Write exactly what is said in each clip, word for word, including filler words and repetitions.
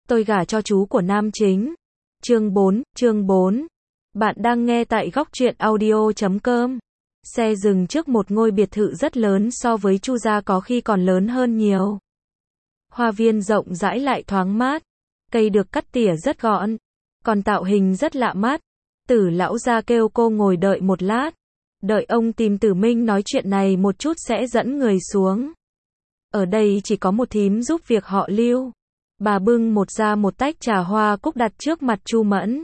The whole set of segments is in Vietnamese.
Tôi gả cho chú của nam chính. Chương bốn, chương bốn. Bạn đang nghe tại góc truyện audio chấm com. Xe dừng trước một ngôi biệt thự rất lớn, so với Chu gia có khi còn lớn hơn nhiều. Hoa viên rộng rãi lại thoáng mát. Cây được cắt tỉa rất gọn, còn tạo hình rất lạ mắt. Tử lão gia kêu cô ngồi đợi một lát. Đợi ông tìm Tử Minh nói chuyện này một chút sẽ dẫn người xuống. Ở đây chỉ có một thím giúp việc họ Lưu. Bà bưng một ra một tách trà hoa cúc đặt trước mặt Chu Mẫn.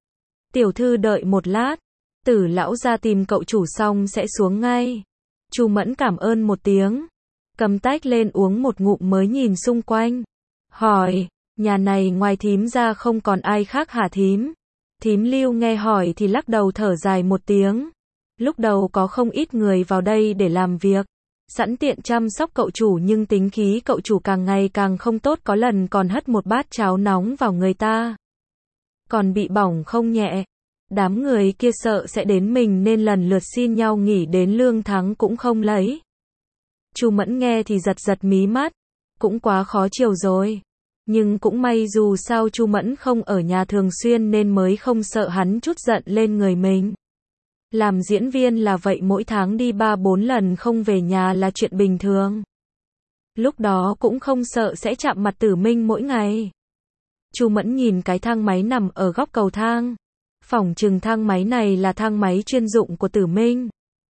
Tiểu thư đợi một lát. Tử lão gia tìm cậu chủ xong sẽ xuống ngay. Chu Mẫn cảm ơn một tiếng. Cầm tách lên uống một ngụm mới nhìn xung quanh. Hỏi, nhà này ngoài thím ra không còn ai khác hả thím? Thím Lưu nghe hỏi thì lắc đầu thở dài một tiếng. Lúc đầu có không ít người vào đây để làm việc, sẵn tiện chăm sóc cậu chủ, nhưng tính khí cậu chủ càng ngày càng không tốt, có lần còn hất một bát cháo nóng vào người ta. Còn bị bỏng không nhẹ. Đám người kia sợ sẽ đến mình nên lần lượt xin nhau nghỉ, đến lương tháng cũng không lấy. Chu Mẫn nghe thì giật giật mí mắt. Cũng quá khó chiều rồi. Nhưng cũng may dù sao Chu Mẫn không ở nhà thường xuyên nên mới không sợ hắn trút giận lên người mình. Làm diễn viên là vậy, mỗi tháng đi ba bốn lần không về nhà là chuyện bình thường. Lúc đó cũng không sợ sẽ chạm mặt Tử Minh mỗi ngày. Chu Mẫn nhìn cái thang máy nằm ở góc cầu thang. Phỏng chừng thang máy này là thang máy chuyên dụng của Tử Minh.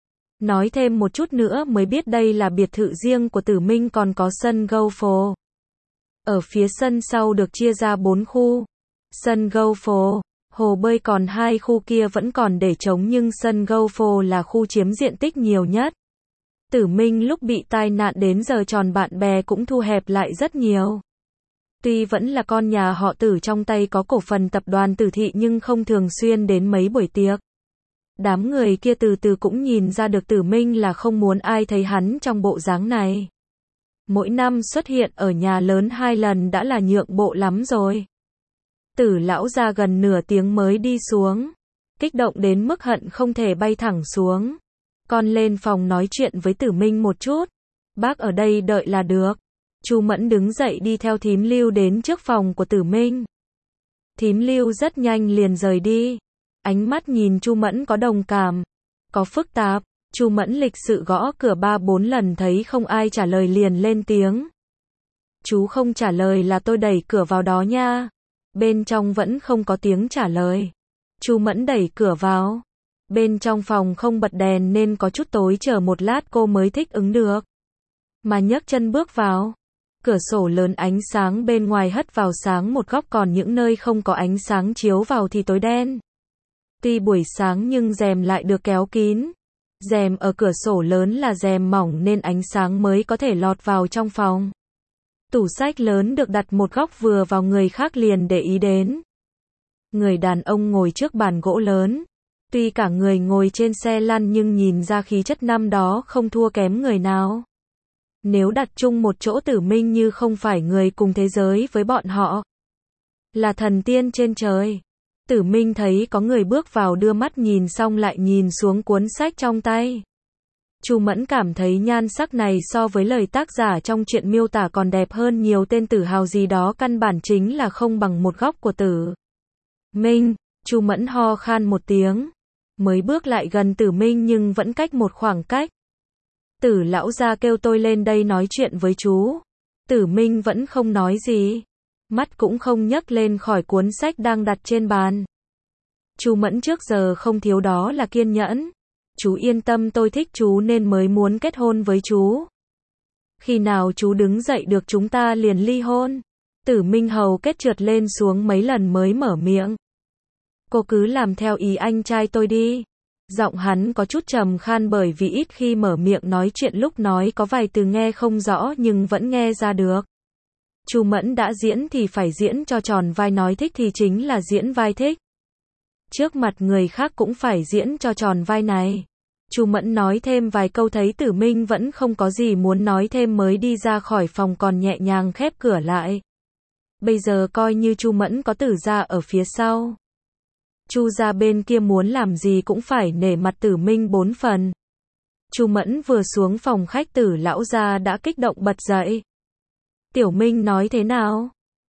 Nói thêm một chút nữa mới biết đây là biệt thự riêng của Tử Minh, còn có sân golf. Ở phía sân sau được chia ra bốn khu. Sân golf, hồ bơi, còn hai khu kia vẫn còn để trống, nhưng sân golf là khu chiếm diện tích nhiều nhất. Tử Minh lúc bị tai nạn đến giờ tròn bạn bè cũng thu hẹp lại rất nhiều. Tuy vẫn là con nhà họ Tử, trong tay có cổ phần tập đoàn Tử thị, nhưng không thường xuyên đến mấy buổi tiệc. Đám người kia từ từ cũng nhìn ra được Tử Minh là không muốn ai thấy hắn trong bộ dáng này. Mỗi năm xuất hiện ở nhà lớn hai lần đã là nhượng bộ lắm rồi. Tử lão gia gần nửa tiếng mới đi xuống. Kích động đến mức hận không thể bay thẳng xuống. Con lên phòng nói chuyện với Tử Minh một chút. Bác ở đây đợi là được. Chu Mẫn đứng dậy đi theo thím Lưu đến trước phòng của Tử Minh. Thím Lưu rất nhanh liền rời đi. Ánh mắt nhìn Chu Mẫn có đồng cảm, có phức tạp. Chu Mẫn lịch sự gõ cửa ba bốn lần, thấy không ai trả lời liền lên tiếng. Chú không trả lời là tôi đẩy cửa vào đó nha. Bên trong vẫn không có tiếng trả lời. Chu Mẫn đẩy cửa vào. Bên trong phòng không bật đèn nên có chút tối, chờ một lát cô mới thích ứng được. Mà nhấc chân bước vào. Cửa sổ lớn, ánh sáng bên ngoài hất vào sáng một góc, còn những nơi không có ánh sáng chiếu vào thì tối đen. Tuy buổi sáng nhưng rèm lại được kéo kín. Rèm ở cửa sổ lớn là rèm mỏng nên ánh sáng mới có thể lọt vào trong phòng. Tủ sách lớn được đặt một góc vừa vào người khác liền để ý đến. Người đàn ông ngồi trước bàn gỗ lớn. Tuy cả người ngồi trên xe lăn nhưng nhìn ra khí chất năm đó không thua kém người nào. Nếu đặt chung một chỗ, Tử Minh như không phải người cùng thế giới với bọn họ. Là thần tiên trên trời. Tử Minh thấy có người bước vào, đưa mắt nhìn xong lại nhìn xuống cuốn sách trong tay. Chu Mẫn cảm thấy nhan sắc này so với lời tác giả trong truyện miêu tả còn đẹp hơn nhiều, tên Tử Hào gì đó căn bản chính là không bằng một góc của Tử Minh. Chu Mẫn ho khan một tiếng, mới bước lại gần Tử Minh nhưng vẫn cách một khoảng cách. Tử lão gia kêu tôi lên đây nói chuyện với chú. Tử Minh vẫn không nói gì, mắt cũng không nhấc lên khỏi cuốn sách đang đặt trên bàn. Chu Mẫn trước giờ không thiếu đó là kiên nhẫn. Chú yên tâm, tôi thích chú nên mới muốn kết hôn với chú. Khi nào chú đứng dậy được chúng ta liền ly hôn. Tử Minh hầu kết trượt lên xuống mấy lần mới mở miệng. Cô cứ làm theo ý anh trai tôi đi. Giọng hắn có chút trầm khan bởi vì ít khi mở miệng nói chuyện, lúc nói có vài từ nghe không rõ nhưng vẫn nghe ra được. Chu Mẫn đã diễn thì phải diễn cho tròn vai, nói thích thì chính là diễn vai thích. Trước mặt người khác cũng phải diễn cho tròn vai này. Chu Mẫn nói thêm vài câu thấy Tử Minh vẫn không có gì muốn nói thêm mới đi ra khỏi phòng, còn nhẹ nhàng khép cửa lại. Bây giờ coi như Chu Mẫn có Tử gia ở phía sau. Chu gia bên kia muốn làm gì cũng phải nể mặt Tử Minh bốn phần. Chu Mẫn vừa xuống phòng khách, Tử lão gia đã kích động bật dậy. Tiểu Minh nói thế nào?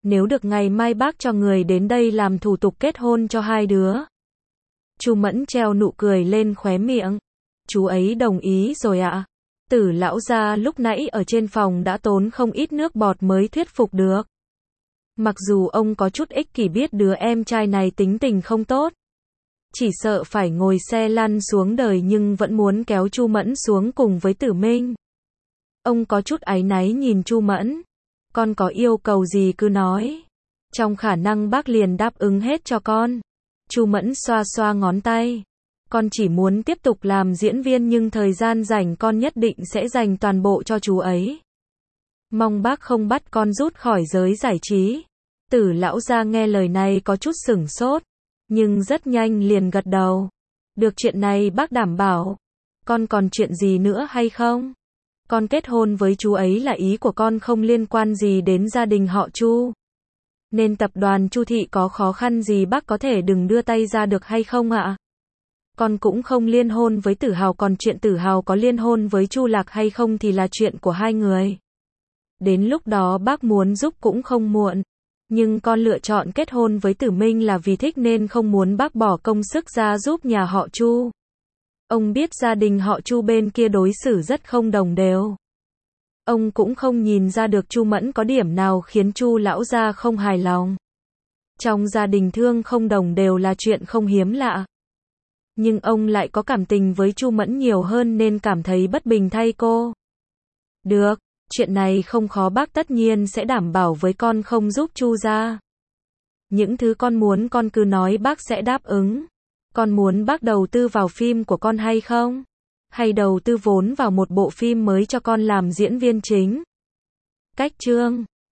Nếu được ngày mai bác cho người đến đây làm thủ tục kết hôn cho hai đứa. Chu Mẫn treo nụ cười lên khóe miệng. Chú ấy đồng ý rồi ạ. Tử lão gia lúc nãy ở trên phòng đã tốn không ít nước bọt mới thuyết phục được. Mặc dù ông có chút ích kỷ biết đứa em trai này tính tình không tốt. Chỉ sợ phải ngồi xe lăn xuống đời nhưng vẫn muốn kéo Chu Mẫn xuống cùng với Tử Minh. Ông có chút áy náy nhìn Chu Mẫn. Con có yêu cầu gì cứ nói. Trong khả năng bác liền đáp ứng hết cho con. Chu Mẫn xoa xoa ngón tay. Con chỉ muốn tiếp tục làm diễn viên nhưng thời gian rảnh con nhất định sẽ dành toàn bộ cho chú ấy. Mong bác không bắt con rút khỏi giới giải trí. Tử lão gia nghe lời này có chút sửng sốt. Nhưng rất nhanh liền gật đầu. Được, chuyện này bác đảm bảo. Con còn chuyện gì nữa hay không? Con kết hôn với chú ấy là ý của con, không liên quan gì đến gia đình họ Chu. Nên tập đoàn Chu Thị có khó khăn gì bác có thể đừng đưa tay ra được hay không ạ? Con cũng không liên hôn với Tử Hào, còn chuyện Tử Hào có liên hôn với Chu Lạc hay không thì là chuyện của hai người. Đến lúc đó bác muốn giúp cũng không muộn. Nhưng con lựa chọn kết hôn với Tử Minh là vì thích nên không muốn bác bỏ công sức ra giúp nhà họ Chu. Ông biết gia đình họ Chu bên kia đối xử rất không đồng đều. Ông cũng không nhìn ra được Chu Mẫn có điểm nào khiến Chu lão gia không hài lòng. Trong gia đình thương không đồng đều là chuyện không hiếm lạ. Nhưng ông lại có cảm tình với Chu Mẫn nhiều hơn nên cảm thấy bất bình thay cô. Được, chuyện này không khó, bác tất nhiên sẽ đảm bảo với con không giúp Chu gia. Những thứ con muốn con cứ nói, bác sẽ đáp ứng. Con muốn bác đầu tư vào phim của con hay không? Hay đầu tư vốn vào một bộ phim mới cho con làm diễn viên chính? Cách chương